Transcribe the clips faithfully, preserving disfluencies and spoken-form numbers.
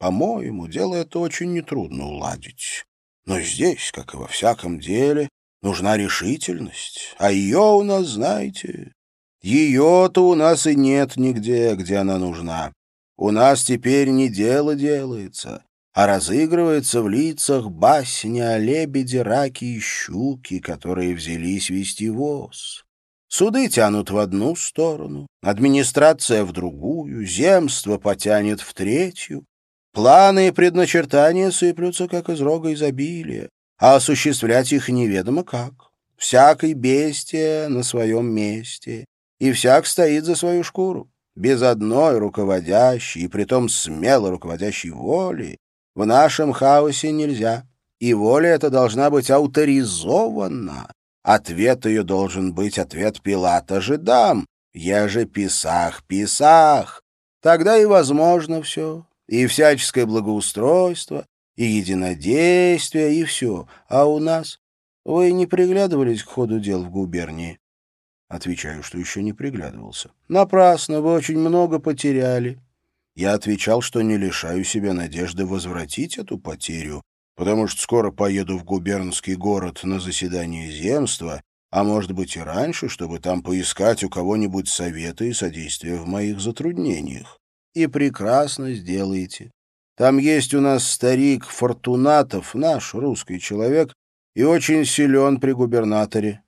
По-моему, дело это очень нетрудно уладить. Но здесь, как и во всяком деле, нужна решительность. А ее у нас, знаете, ее-то у нас и нет нигде, где она нужна. У нас теперь не дело делается, а разыгрывается в лицах басня о лебеде, раке и щуке, которые взялись вести воз. Суды тянут в одну сторону, администрация в другую, земство потянет в третью. Планы и предначертания сыплются, как из рога изобилия, а осуществлять их неведомо как. Всякий бестия на своем месте, и всяк стоит за свою шкуру. Без одной руководящей, и притом смело руководящей воли, в нашем хаосе нельзя, и воля эта должна быть авторизована. Ответ ее должен быть ответ Пилата же дам, еже Писах, Писах. Тогда и возможно все, и всяческое благоустройство, и единодействие, и все. А у нас? Вы не приглядывались к ходу дел в губернии? Отвечаю, что еще не приглядывался. Напрасно, вы очень много потеряли. Я отвечал, что не лишаю себя надежды возвратить эту потерю, потому что скоро поеду в губернский город на заседание земства, а может быть и раньше, чтобы там поискать у кого-нибудь совета и содействия в моих затруднениях. И прекрасно сделаете. Там есть у нас старик Фортунатов, наш русский человек, и очень силен при губернаторе.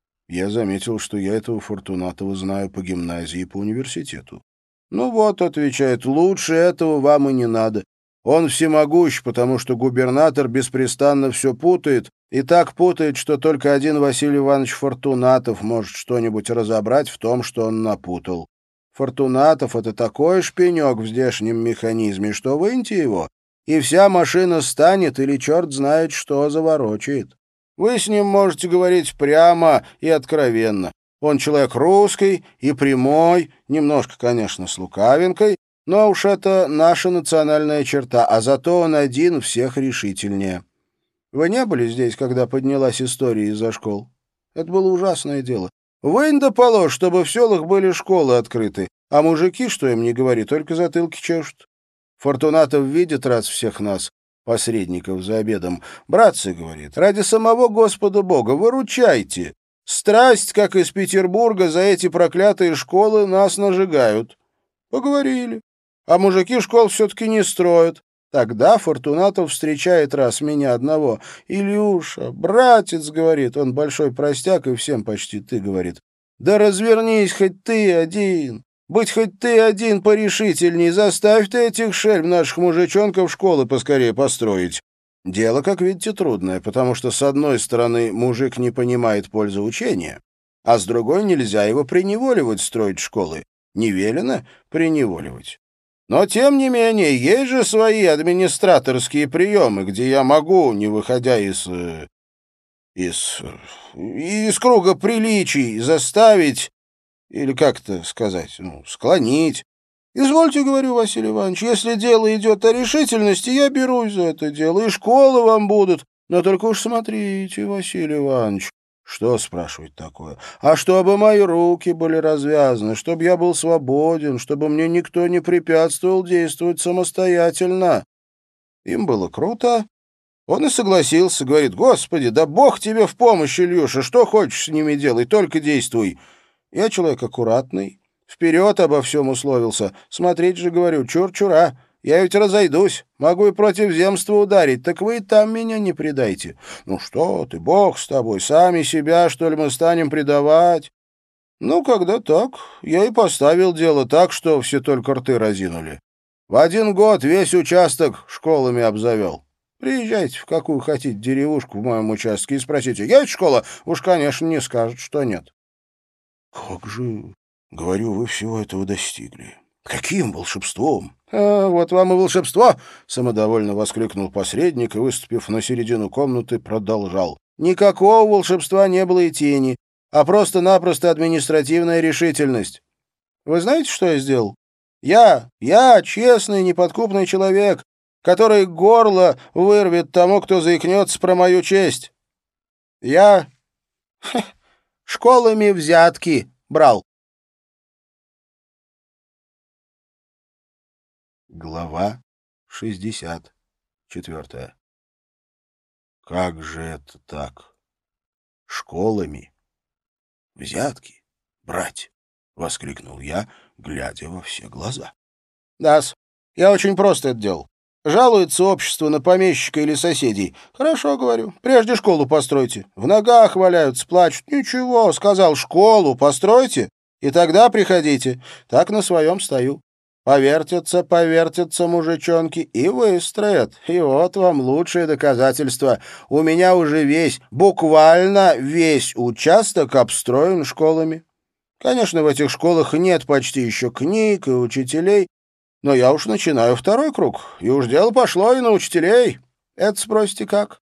Я заметил, что я этого Фортунатова знаю по гимназии и по университету. «Ну вот», — отвечает, — «лучше этого вам и не надо. Он всемогущ, потому что губернатор беспрестанно все путает, и так путает, что только один Василий Иванович Фортунатов может что-нибудь разобрать в том, что он напутал. Фортунатов — это такой шпинек в здешнем механизме, что выньте его, и вся машина станет или черт знает что заворочает. Вы с ним можете говорить прямо и откровенно. Он человек русский и прямой, немножко, конечно, с лукавинкой, но уж это наша национальная черта, а зато он один всех решительнее. Вы не были здесь, когда поднялась история из-за школ? Это было ужасное дело. Вынь да положь, чтобы в селах были школы открыты, а мужики, что им не говори, только затылки чешут. Фортунатов видит раз всех нас, посредников за обедом. «Братцы, — говорит, — ради самого Господа Бога выручайте. Страсть, как из Петербурга, за эти проклятые школы нас нажигают». Поговорили. А мужики школ все-таки не строят. Тогда Фортунатов встречает раз меня одного. «Илюша, братец, — говорит, — он большой простяк и всем почти ты, — говорит, — да развернись хоть ты один, быть хоть ты один порешительней, заставь ты этих шельм наших мужичонков школы поскорее построить». Дело, как видите, трудное, потому что, с одной стороны, мужик не понимает пользы учения, а с другой нельзя его приневоливать строить школы. Не велено приневоливать. Но, тем не менее, есть же свои администраторские приемы, где я могу, не выходя из... из... из круга приличий, заставить, или как-то сказать, ну, склонить. «Извольте, — говорю, Василий Иванович, — если дело идет о решительности, я берусь за это дело, и школы вам будут. Но только уж смотрите, Василий Иванович». «Что, — спрашивать такое? — А чтобы мои руки были развязаны, чтобы я был свободен, чтобы мне никто не препятствовал действовать самостоятельно». Им было круто. Он и согласился, говорит: «Господи, да Бог тебе в помощь, Ильюша, что хочешь с ними делай, только действуй». Я человек аккуратный, вперед обо всем условился. Смотреть же, говорю, чур-чура. Я ведь разойдусь, могу и против земства ударить, так вы и там меня не предайте. Ну что ты, Бог с тобой, сами себя, что ли, мы станем предавать? Ну, когда так, я и поставил дело так, что все только рты разинули. В один год весь участок школами обзавел. Приезжайте в какую хотите деревушку в моем участке и спросите: есть школа? Уж, конечно, не скажут, что нет. Как же, говорю, вы всего этого достигли? Каким волшебством? А, вот вам и волшебство, самодовольно воскликнул посредник и, выступив на середину комнаты, продолжал. Никакого волшебства не было и тени, а просто-напросто административная решительность. Вы знаете, что я сделал? Я, я, честный, неподкупный человек, который горло вырвет тому, кто заикнется про мою честь. Я школами взятки брал. Глава шестьдесят четвертое. Как же это так? Школами взятки брать? — воскликнул я, глядя во все глаза. — Да-с, я очень просто это делал. Жалуется общество на помещика или соседей. Хорошо, говорю, прежде школу постройте. В ногах валяются, плачут. Ничего, сказал, школу постройте, и тогда приходите. Так на своем стою. Повертятся, повертятся мужичонки и выстроят. И вот вам лучшее доказательство. У меня уже весь, буквально весь участок обстроен школами. Конечно, в этих школах нет почти еще книг и учителей, но я уж начинаю второй круг, и уж дело пошло и на учителей. Это спросите как?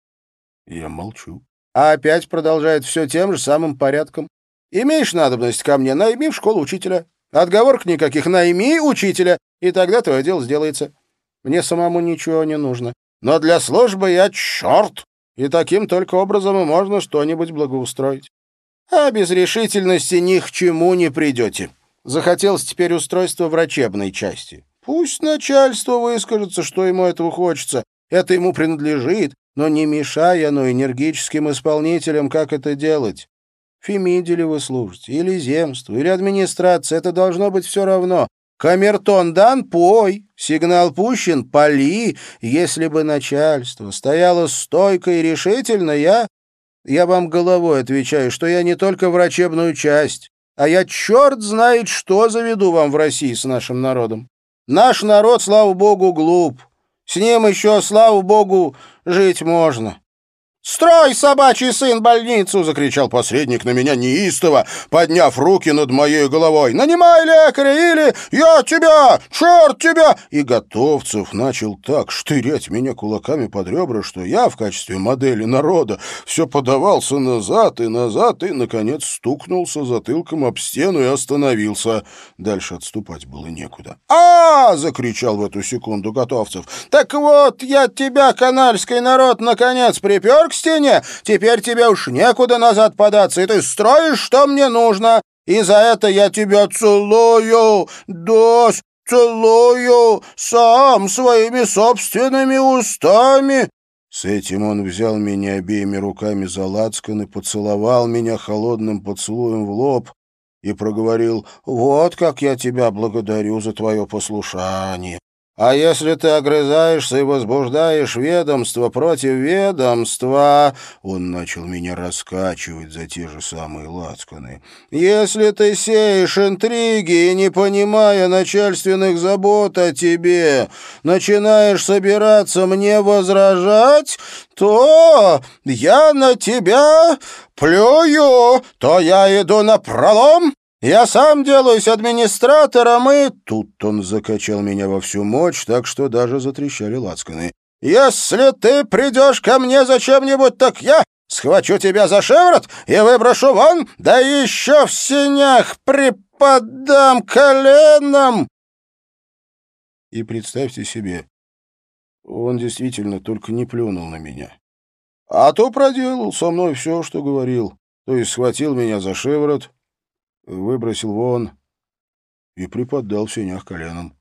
Я молчу. А опять продолжает все тем же самым порядком. Имеешь надобность ко мне, найми в школу учителя. Отговорок никаких, найми учителя, и тогда твое дело сделается. Мне самому ничего не нужно. Но для службы я черт, и таким только образом и можно что-нибудь благоустроить. А без решительности ни к чему не придете. Захотелось теперь устройство врачебной части. Пусть начальство выскажется, что ему этого хочется. Это ему принадлежит, но не мешай оно энергическим исполнителям, как это делать. Фемиде ли вы служите, или земству, или администрация, это должно быть все равно. Камертон дан — пой, сигнал пущен — пали. Если бы начальство стояло стойко и решительно, я... Я вам головой отвечаю, что я не только врачебную часть, а я черт знает, что заведу вам в России с нашим народом. Наш народ, слава богу, глуп. С ним еще, слава богу, жить можно. «Строй, собачий сын, больницу!» — закричал посредник на меня неистово, подняв руки над моей головой. «Нанимай лекаря или я тебя! Черт тебя!» И Готовцев начал так штырять меня кулаками под ребра, что я в качестве модели народа все подавался назад и назад и, наконец, стукнулся затылком об стену и остановился. Дальше отступать было некуда. «А!» — закричал в эту секунду Готовцев. «Так вот, я тебя, канальский народ, наконец припер к стене, теперь тебе уж некуда назад податься, и ты строишь, что мне нужно, и за это я тебя целую, дось, целую, сам, своими собственными устами». С этим он взял меня обеими руками за лацкан и поцеловал меня холодным поцелуем в лоб и проговорил: «Вот как я тебя благодарю за твое послушание. А если ты огрызаешься и возбуждаешь ведомство против ведомства...» Он начал меня раскачивать за те же самые лацканы. «Если ты сеешь интриги и, не понимая начальственных забот о тебе, начинаешь собираться мне возражать, то я на тебя плюю, то я иду напролом. Я сам делаюсь администратором, и...» Тут он закачал меня во всю мощь, так что даже затрещали лацканы. «Если ты придешь ко мне за чем-нибудь, так я схвачу тебя за шиворот и выброшу вон, да еще в синях приподам коленом!» И представьте себе, он действительно только не плюнул на меня, а то проделал со мной все, что говорил, то есть схватил меня за шиворот, выбросил вон и приподдал в сенях коленом.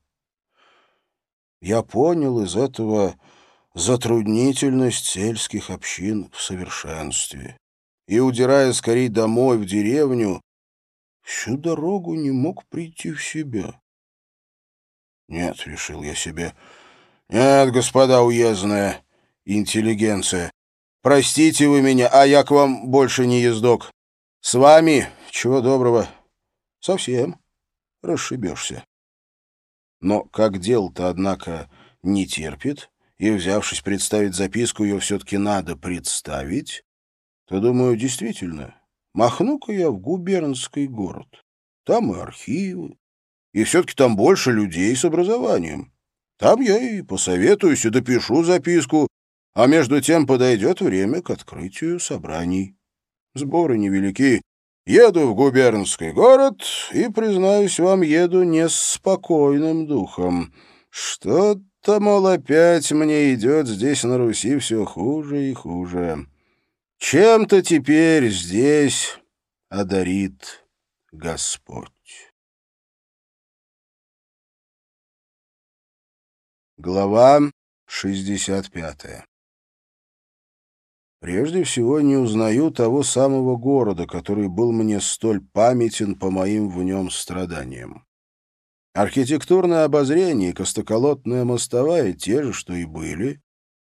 Я понял из этого затруднительность сельских общин в совершенстве. И, удирая скорей домой в деревню, всю дорогу не мог прийти в себя. «Нет», — решил я себе, — «нет, господа уездная интеллигенция, простите вы меня, а я к вам больше не ездок. С вами, чего доброго, совсем расшибешься». Но как дело-то, однако, не терпит, и, взявшись представить записку, ее все-таки надо представить, то, думаю, действительно, махну-ка я в губернский город. Там и архивы, и все-таки там больше людей с образованием. Там я и посоветуюсь, и допишу записку, а между тем подойдет время к открытию собраний. Сборы невелики. Еду в губернский город и, признаюсь вам, еду не с спокойным духом. Что-то, мол, опять мне идет здесь на Руси все хуже и хуже. Чем-то теперь здесь одарит Господь. Глава шестьдесят пятая. Прежде всего не узнаю того самого города, который был мне столь памятен по моим в нем страданиям. Архитектурное обозрение и костоколотная мостовая те же, что и были,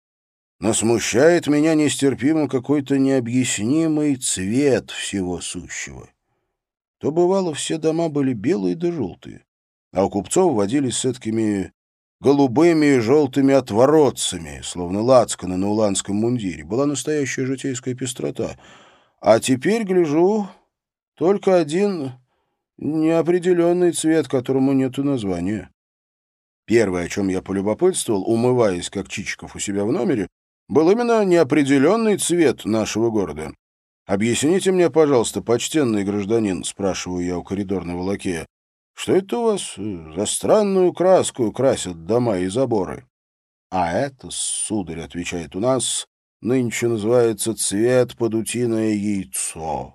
но смущает меня нестерпимо какой-то необъяснимый цвет всего сущего. То, бывало, все дома были белые да желтые, а у купцов водились с эткими голубыми и желтыми отворотцами, словно лацканы на уланском мундире. Была настоящая житейская пестрота. А теперь, гляжу, только один неопределенный цвет, которому нету названия. Первое, о чем я полюбопытствовал, умываясь, как Чичиков у себя в номере, был именно неопределенный цвет нашего города. «Объясните мне, пожалуйста, почтенный гражданин», — спрашиваю я у коридорного лакея, «что это у вас за странную краску красят дома и заборы?» «А это, сударь, — отвечает, — у нас нынче называется цвет под утиное яйцо».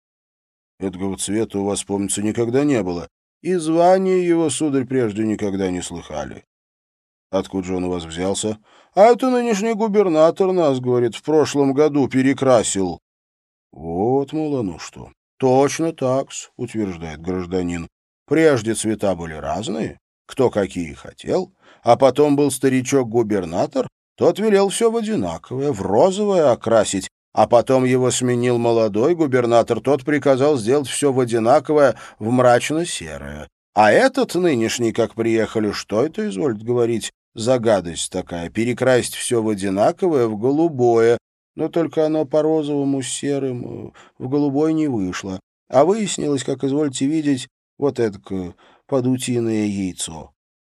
Этого цвета у вас, помнится, никогда не было, и звания его, сударь, прежде никогда не слыхали. Откуда же он у вас взялся? А это нынешний губернатор нас, говорит, в прошлом году перекрасил. Вот, мол, оно что. Точно так-с, утверждает гражданин. Прежде цвета были разные, кто какие хотел, а потом был старичок-губернатор, тот велел все в одинаковое, в розовое окрасить, а потом его сменил молодой губернатор, тот приказал сделать все в одинаковое, в мрачно-серое. А этот нынешний, как приехали, что это, изволит говорить, за гадость такая, перекрасить все в одинаковое, в голубое, но только оно по розовому с серым в голубой не вышло. А выяснилось, как извольте видеть, вот это под утиное яйцо.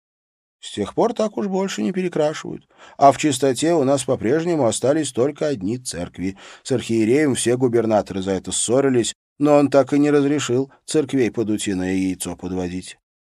С тех пор так уж больше не перекрашивают. А в чистоте у нас по-прежнему остались только одни церкви. С архиереем все губернаторы за это ссорились, но он так и не разрешил церквей под утиное яйцо подводить.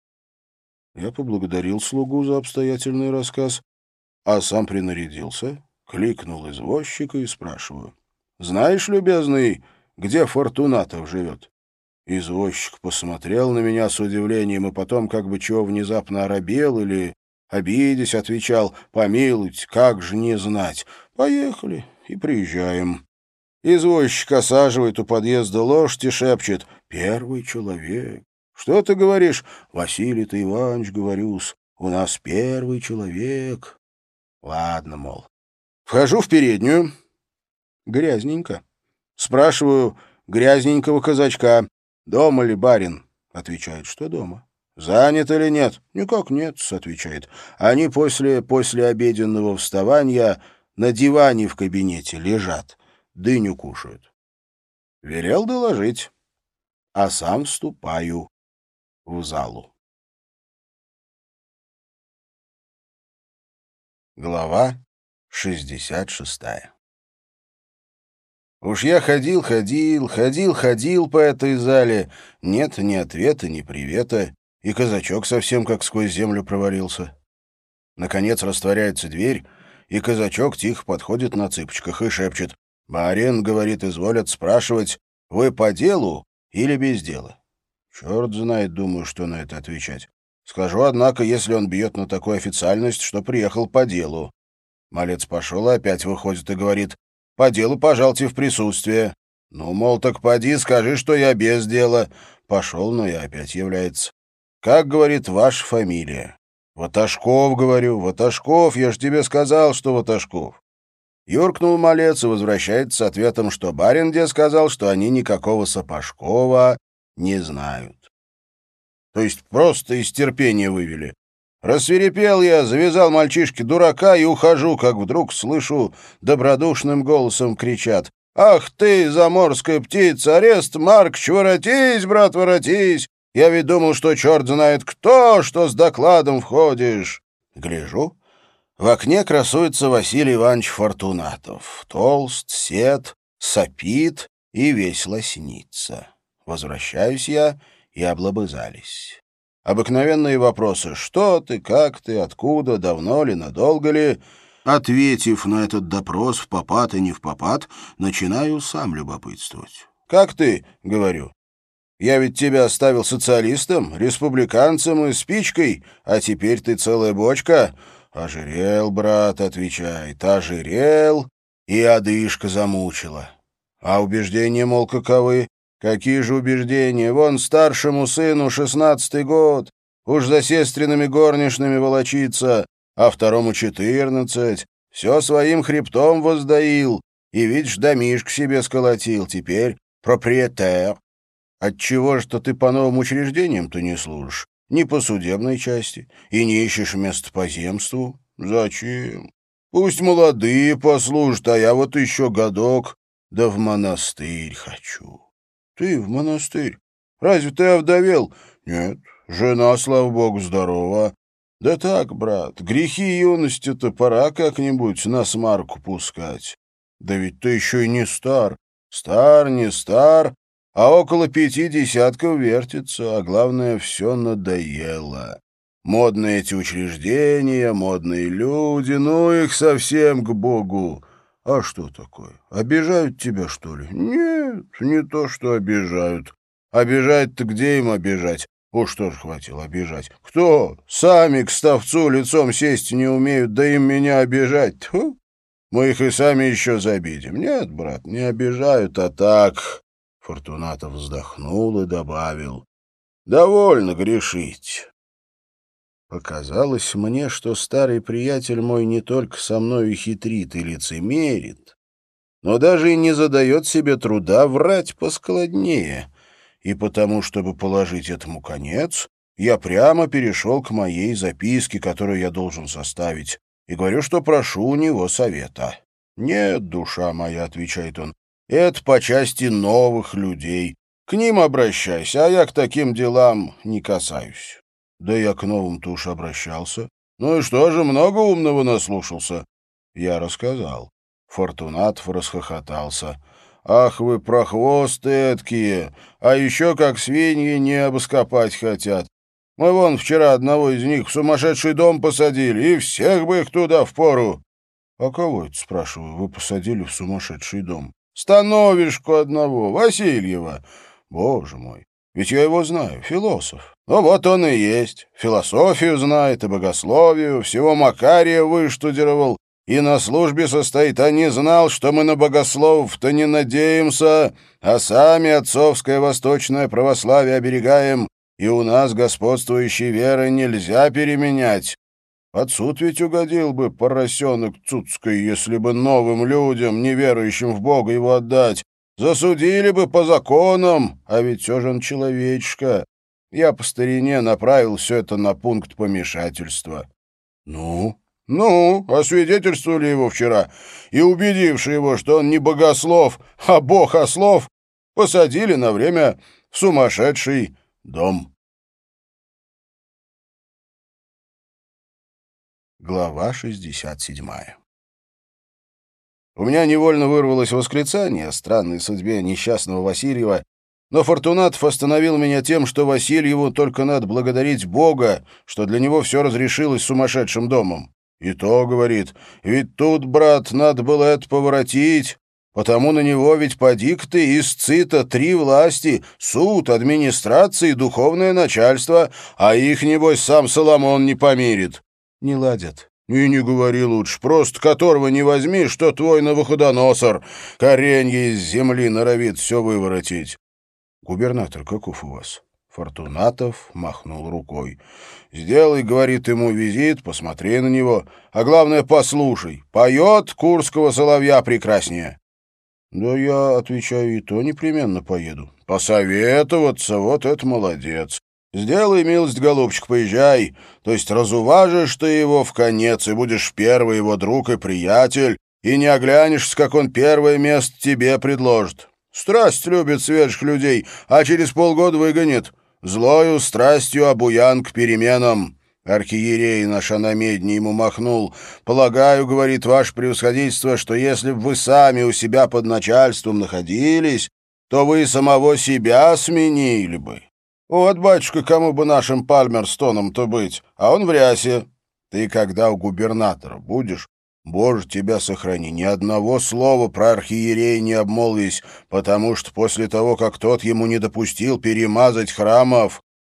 Я поблагодарил слугу за обстоятельный рассказ, а сам принарядился, кликнул извозчика и спрашиваю. «Знаешь, любезный, где Фортунатов живет?» Извозчик посмотрел на меня с удивлением и потом как бы чего внезапно оробел или, обидясь, отвечал: «Помилуйте, как же не знать. Поехали и приезжаем». Извозчик осаживает у подъезда лошадь и шепчет: «Первый человек». «Что ты говоришь?» «Василий-то Иванович, говорю-с, у нас первый человек». «Ладно, мол». Вхожу в переднюю. Грязненько. Спрашиваю грязненького казачка: «Дома ли барин?» Отвечает, что дома. «Занят или нет?» «Никак нет», — отвечает. «Они после послеобеденного вставания на диване в кабинете лежат, дыню кушают». Велел доложить, а сам вступаю в залу. Глава шестьдесят шестая. Уж я ходил, ходил, ходил, ходил по этой зале. Нет ни ответа, ни привета. И казачок совсем как сквозь землю провалился. Наконец растворяется дверь, и казачок тихо подходит на цыпочках и шепчет: «Барин, — говорит, — изволят спрашивать, вы по делу или без дела?» Черт знает, думаю, что на это отвечать. Скажу, однако, если он бьет на такую официальность, что приехал по делу. Малец пошел и опять выходит и говорит: «По делу пожалуйте в присутствие». Ну, мол, так поди, скажи, что я без дела. Пошел, но и опять является. «Как, — говорит, — ваша фамилия?» «Ваташков, — говорю, — Ваташков, я ж тебе сказал, что Ваташков». Юркнул малец и возвращается с ответом, что барин где сказал, что они никакого Сапожкова не знают. То есть просто из терпения вывели. Рассвирепел я, завязал мальчишке дурака и ухожу, как вдруг слышу, добродушным голосом кричат: «Ах ты, заморская птица, арест Маркч, воротись, брат, воротись! Я ведь думал, что черт знает кто, что с докладом входишь». Гляжу, в окне красуется Василий Иванович Фортунатов. Толст, сед, сопит и весь лоснится. Возвращаюсь я, и облобызались. Обыкновенные вопросы: «Что ты, как ты, откуда, давно ли, надолго ли?» Ответив на этот допрос впопад и не впопад, начинаю сам любопытствовать. «Как ты?» — говорю. «Я ведь тебя оставил социалистом, республиканцем и спичкой, а теперь ты целая бочка». Ожирел, брат, отвечает, ожирел, и одышка замучила. А убеждения, мол, каковы? Какие же убеждения? Вон старшему сыну шестнадцатый год, уж за сестриными горничными волочится, а второму четырнадцать. Все своим хребтом воздаил, и, видишь, домишко себе сколотил, теперь проприетер. Отчего ж-то ты по новым учреждениям-то не служишь? Ни по судебной части, и не ищешь место по земству? Зачем? Пусть молодые послужат, а я вот еще годок, да в монастырь хочу. Ты в монастырь? Разве ты овдовел? Нет, жена, слава богу, здорова. Да так, брат, грехи юности-то пора как-нибудь на смарку пускать. Да ведь ты еще и не стар. Стар, не стар, а около пяти десятков вертится, а главное, все надоело. Модные эти учреждения, модные люди, ну их совсем к Богу. А что такое? Обижают тебя, что ли? Нет, не то, что обижают. Обижать-то где им обижать? Уж что ж хватило обижать. Кто? Сами к ставцу лицом сесть не умеют, да им меня обижать. Тьфу. Мы их и сами еще забидим. Нет, брат, не обижают, а так... Фортунатов вздохнул и добавил. Довольно грешить. Показалось мне, что старый приятель мой не только со мною хитрит и лицемерит, но даже и не задает себе труда врать поскладнее. И потому, чтобы положить этому конец, я прямо перешел к моей записке, которую я должен составить, и говорю, что прошу у него совета. «Нет, душа моя», — отвечает он, — «это по части новых людей. К ним обращайся, а я к таким делам не касаюсь». Да я к новым-то уж обращался. Ну и что же, много умного наслушался? Я рассказал. Фортунатов расхохотался. «Ах вы, прохвосты эткие! А еще как свиньи небо скопать хотят. Мы вон вчера одного из них в сумасшедший дом посадили, и всех бы их туда впору». «А кого это, спрашиваю, вы посадили в сумасшедший дом?» «Становишку одного, Васильева. Боже мой, ведь я его знаю, философ. Ну вот он и есть. Философию знает и богословию, всего Макария выштудировал, и на службе состоит, а не знал, что мы на богословов-то не надеемся, а сами отцовское восточное православие оберегаем, и у нас господствующей веры нельзя переменять. Под суд ведь угодил бы поросенок Цуцкой, если бы новым людям, не верующим в Бога, его отдать. Засудили бы по законам, а ведь все же он человечка. Я по старине направил все это на пункт помешательства». «Ну?» «Ну, освидетельствовали его вчера, и, убедивши его, что он не богослов, а богослов, посадили на время в сумасшедший дом». Глава шестьдесят седьмая. У меня невольно вырвалось восклицание о странной судьбе несчастного Васильева, но Фортунатов остановил меня тем, что Васильеву только надо благодарить Бога, что для него все разрешилось сумасшедшим домом. И то, говорит, ведь тут, брат, надо было это поворотить, потому на него ведь поди-ка ты истцы-то три власти, суд, администрация и духовное начальство, а их, небось, сам Соломон не помирит. Не ладят. И не говори лучше, просто которого не возьми, что твой Навуходоносор, коренье из земли норовит все выворотить. Губернатор каков у вас? Фортунатов махнул рукой. «Сделай, — говорит ему, — визит, посмотри на него, а главное, послушай. Поет курского соловья прекраснее». «Да я, отвечаю, и то непременно поеду». «Посоветоваться, вот это молодец. Сделай милость, голубчик, поезжай, то есть разуважишь ты его в конец, и будешь первый его друг и приятель, и не оглянешься, как он первое место тебе предложит. Страсть любит свежих людей, а через полгода выгонит. Злою страстью обуян к переменам». Архиерей наш Анамедний ему махнул. «Полагаю, — говорит, — ваше превосходительство, что если бы вы сами у себя под начальством находились, то вы самого себя сменили бы. Вот, батюшка, кому бы нашим Пальмерстоном-то быть, а он в рясе. Ты когда у губернатора будешь, Боже, тебя сохрани, ни одного слова про архиерея не обмолвись, потому что после того, как тот ему не допустил перемазать храмов,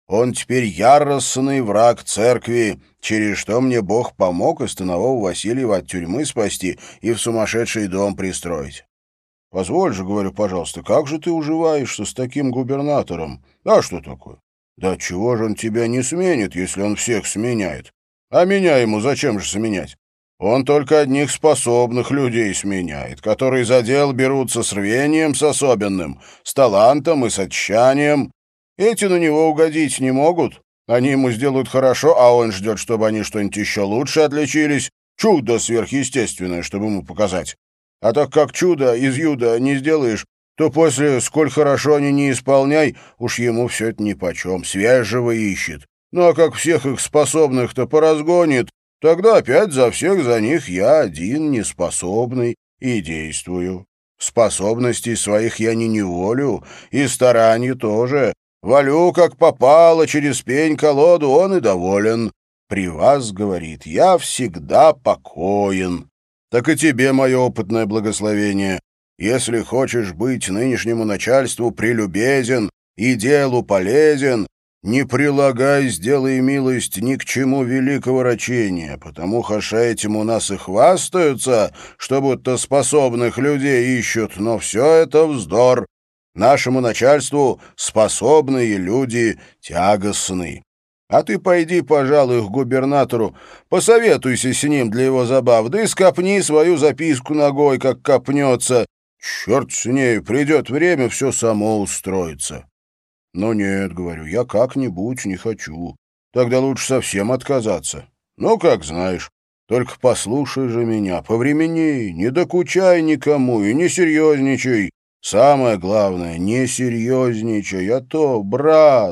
Он теперь яростный враг церкви, через что мне Бог помог и станового Васильева от тюрьмы спасти и в сумасшедший дом пристроить. Позволь же, говорю, пожалуйста, как же ты уживаешься с таким губернатором? А что такое? Да чего же он тебя не сменит, если он всех сменяет? А меня ему зачем же сменять? Он только одних способных людей сменяет, которые за дел берутся с рвением с особенным, с талантом и с отчаянием. Эти на него угодить не могут. Они ему сделают хорошо, а он ждет, чтобы они что-нибудь еще лучше отличились. Чудо сверхъестественное, чтобы ему показать. А так как чудо из юда не сделаешь, то после, сколь хорошо они не исполняй, уж ему все это нипочем, свежего ищет. Ну а как всех их способных-то поразгонит, тогда опять за всех за них я один неспособный и действую. Способностей своих я не неволю, и стараний тоже. Валю, как попало, через пень-колоду, он и доволен. При вас, говорит, я всегда покоен. Так и тебе мое опытное благословение. Если хочешь быть нынешнему начальству прелюбезен и делу полезен, не прилагай, сделай милость ни к чему великого рачения, потому хаша этим у нас и хвастаются, что будто способных людей ищут, но все это вздор. Нашему начальству способные люди тягостны. А ты пойди, пожалуй, к губернатору, посоветуйся с ним для его забав, да и скопни свою записку ногой, как копнется. Черт с ней, придет время, все само устроится. Но нет, говорю, я как-нибудь не хочу. Тогда лучше совсем отказаться. Ну, как знаешь. Только послушай же меня, повремени, не докучай никому и не серьезничай. Самое главное, не серьезничай, а то, брат,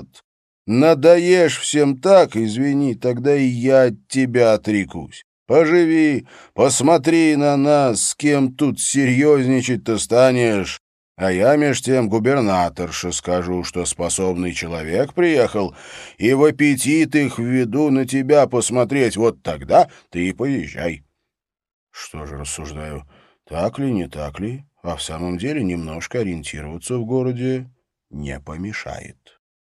надоешь всем так, извини, тогда и я от тебя отрекусь. Поживи, посмотри на нас, с кем тут серьезничать-то станешь. А я меж тем губернаторше скажу, что способный человек приехал, и в аппетит их введу на тебя посмотреть, вот тогда ты и поезжай. Что же, рассуждаю, так ли, не так ли? А в самом деле немножко ориентироваться в городе не помешает.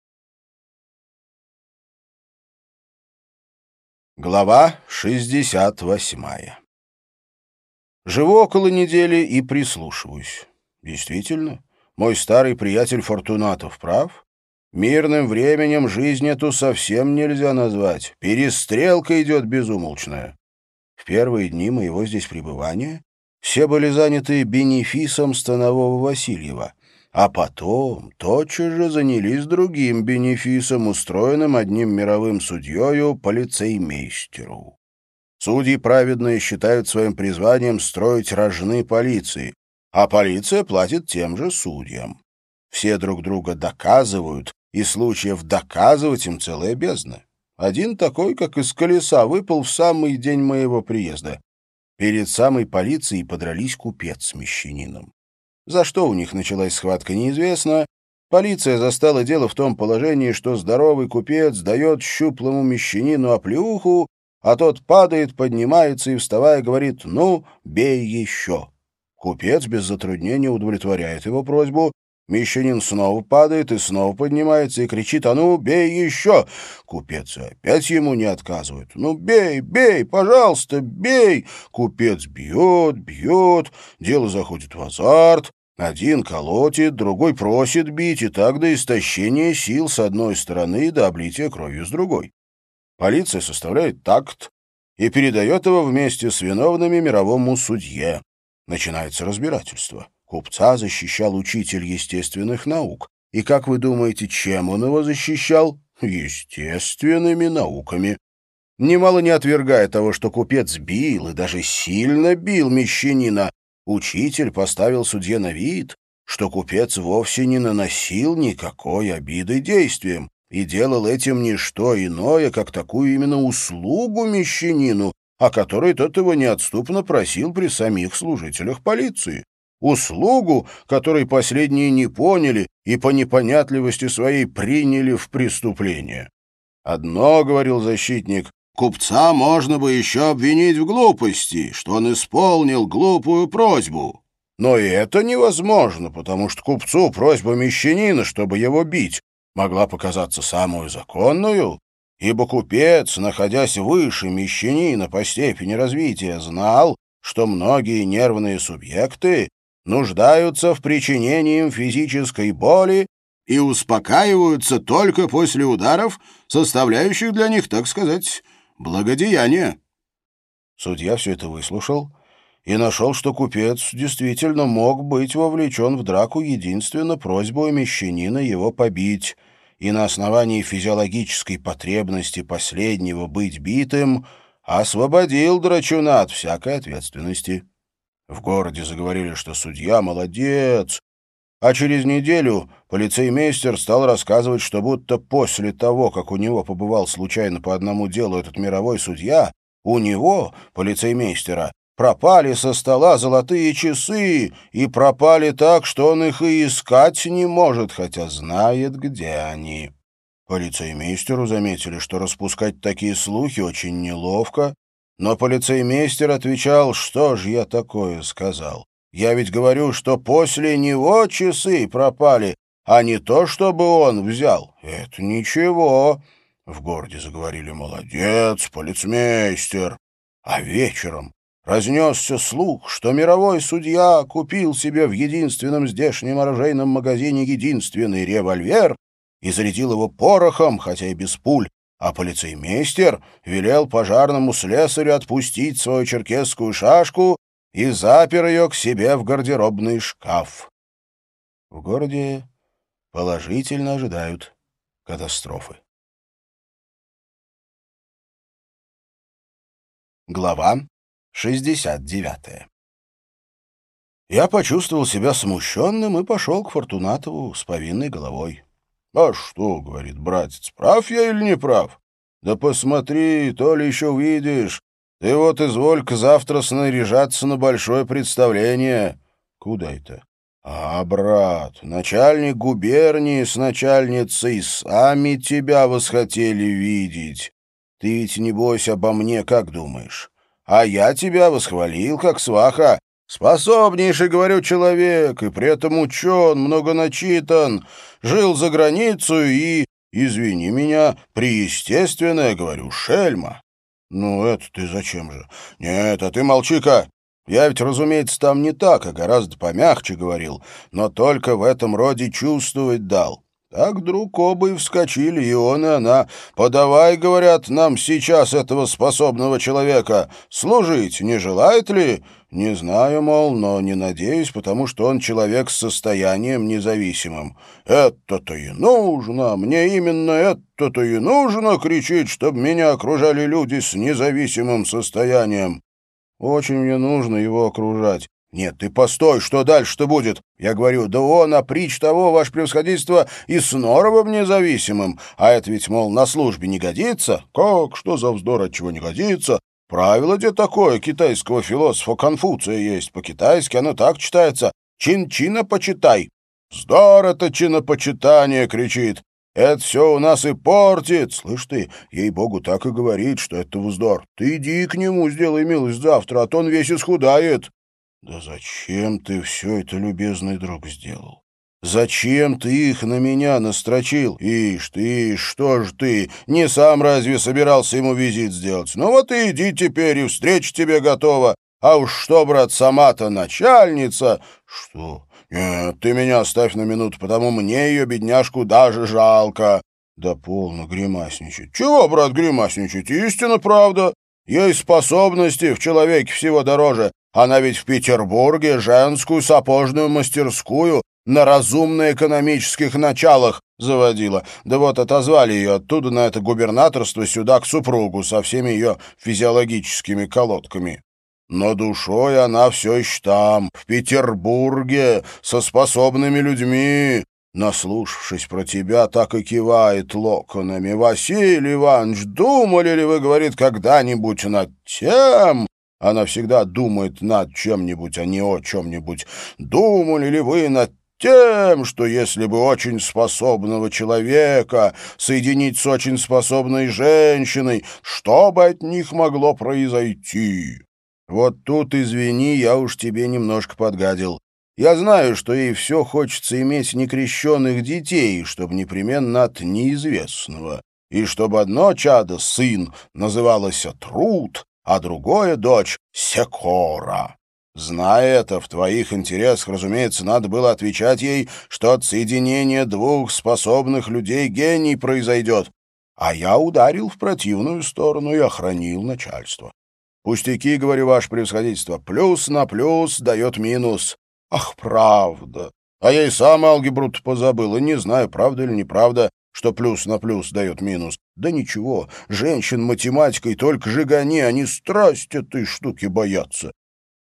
Глава шестьдесят восьмая. Живу около недели и прислушиваюсь. Действительно, мой старый приятель Фортунатов прав. Мирным временем жизнь эту совсем нельзя назвать. Перестрелка идет безумолчная. В первые дни моего здесь пребывания все были заняты бенефисом станового Васильева, а потом тотчас же занялись другим бенефисом, устроенным одним мировым судьею полицеймейстеру. Судьи праведные считают своим призванием строить рожны полиции, а полиция платит тем же судьям. Все друг друга доказывают, и случаев доказывать им целая бездна. Один такой, как из колеса, выпал в самый день моего приезда. Перед самой полицией подрались купец с мещанином. За что у них началась схватка, неизвестно. Полиция застала дело в том положении, что здоровый купец дает щуплому мещанину оплеуху, а тот падает, поднимается и, вставая, говорит: «Ну, бей еще». Купец без затруднения удовлетворяет его просьбу. Мещанин снова падает и снова поднимается и кричит: «А ну, бей еще!» Купец опять ему не отказывает. «Ну, бей, бей, пожалуйста, бей!» Купец бьет, бьет, дело заходит в азарт. Один колотит, другой просит бить, и так до истощения сил с одной стороны и до облития кровью с другой. Полиция составляет такт и передает его вместе с виновными мировому судье. Начинается разбирательство. Купца защищал учитель естественных наук. И как вы думаете, чем он его защищал? Естественными науками. Немало не отвергая того, что купец бил и даже сильно бил мещанина, учитель поставил судье на вид, что купец вовсе не наносил никакой обиды действием и делал этим не что иное, как такую именно услугу мещанину, о которой тот его неотступно просил при самих служителях полиции. Услугу, которой последние не поняли и по непонятливости своей приняли в преступление. «Одно, — говорил защитник, — купца можно бы еще обвинить в глупости, что он исполнил глупую просьбу. Но и это невозможно, потому что купцу просьба мещанина, чтобы его бить, могла показаться самую законную, ибо купец, находясь выше мещанина по степени развития, знал, что многие нервные субъекты нуждаются в причинении им физической боли и успокаиваются только после ударов, составляющих для них, так сказать, благодеяние. Судья все это выслушал и нашел, что купец действительно мог быть вовлечен в драку единственно просьбой мещанина его побить, и на основании физиологической потребности последнего быть битым освободил драчуна от всякой ответственности. В городе заговорили, что судья молодец, а через неделю полицеймейстер стал рассказывать, что будто после того, как у него побывал случайно по одному делу этот мировой судья, у него, полицеймейстера, пропали со стола золотые часы, и пропали так, что он их и искать не может, хотя знает, где они. Полицеймейстеру заметили, что распускать такие слухи очень неловко, но полицеймейстер отвечал: «Что ж я такое сказал? Я ведь говорю, что после него часы пропали, а не то, чтобы он взял. Это ничего». В городе заговорили: «Молодец, полицмейстер». А вечером разнесся слух, что мировой судья купил себе в единственном здешнем оружейном магазине единственный револьвер и зарядил его порохом, хотя и без пуль, а полицеймейстер велел пожарному слесарю отпустить свою черкесскую шашку и запер ее к себе в гардеробный шкаф. В городе положительно ожидают катастрофы. Глава шестьдесят девятая. Я почувствовал себя смущенным и пошел к Фортунатову с повинной головой. «А что, — говорит братец, — прав я или не прав? Да посмотри, то ли еще увидишь. Ты вот изволь-ка завтра снаряжаться на большое представление». «Куда это?» «А, брат, начальник губернии с начальницей сами тебя восхотели видеть. Ты ведь, небось, обо мне как думаешь? А я тебя восхвалил, как сваха. Способнейший, говорю, человек, и при этом учен, много начитан, жил за границу и, извини меня, преестественное, говорю, шельма». «Ну, это ты зачем же?» «Нет, а ты молчи-ка. Я ведь, разумеется, там не так, а гораздо помягче говорил, но только в этом роде чувствовать дал. Так вдруг оба и вскочили, и он, и она. Подавай, говорят, нам сейчас этого способного человека. Служить не желает ли? Не знаю, мол, но не надеюсь, потому что он человек с состоянием независимым. Это-то и нужно, мне именно это-то и нужно, кричит, чтобы меня окружали люди с независимым состоянием. Очень мне нужно его окружать. «Нет, ты постой, что дальше-то будет?» Я говорю: «Да он, а притч того, ваше превосходительство, и с норовом независимым. А это ведь, мол, на службе не годится». «Как? Что за вздор, от чего не годится? Правило где такое китайского философа Конфуция есть. По-китайски оно так читается: чин-чина почитай». «Вздор это чинопочитание!» — кричит. «Это все у нас и портит». Слышь ты, ей-богу, так и говорит, что это вздор. Ты иди к нему, сделай милость завтра, а то он весь исхудает. «Да зачем ты все это, любезный друг, сделал? Зачем ты их на меня настрочил? Ишь ты, что ж ты, не сам разве собирался ему визит сделать? Ну вот и иди теперь, и встреча тебе готова. А уж что, брат, сама-то начальница». «Что? Нет, ты меня оставь на минуту, потому мне ее, бедняжку, даже жалко». «Да полно гримасничать». «Чего, брат, гримасничать? Истинно правда. Ей способности в человеке всего дороже. Она ведь в Петербурге женскую сапожную мастерскую на разумно-экономических началах заводила. Да вот отозвали ее оттуда на это губернаторство сюда к супругу со всеми ее физиологическими колодками. Но душой она все еще там, в Петербурге, со способными людьми. Наслушавшись про тебя, так и кивает локонами. «Василий Иванович, думали ли вы, — говорит, — когда-нибудь над тем...» Она всегда думает над чем-нибудь, а не о чем-нибудь. «Думали ли вы над тем, что если бы очень способного человека соединить с очень способной женщиной, что бы от них могло произойти?» Вот тут, извини, я уж тебе немножко подгадил. Я знаю, что ей все хочется иметь некрещенных детей, чтобы непременно от неизвестного, и чтобы одно чадо, сын, называлось Труд, а другое, дочь, Секора. Зная это, в твоих интересах, разумеется, надо было отвечать ей, что от соединения двух способных людей гений произойдет. А я ударил в противную сторону и охранил начальство. Пустяки, говорю, ваше превосходительство, плюс на плюс дает минус. Ах, правда. А я и сам алгебру-то позабыл, и не знаю, правда или неправда, что плюс на плюс дает минус. Да ничего, женщин математикой только же гони, они страсть этой штуки боятся.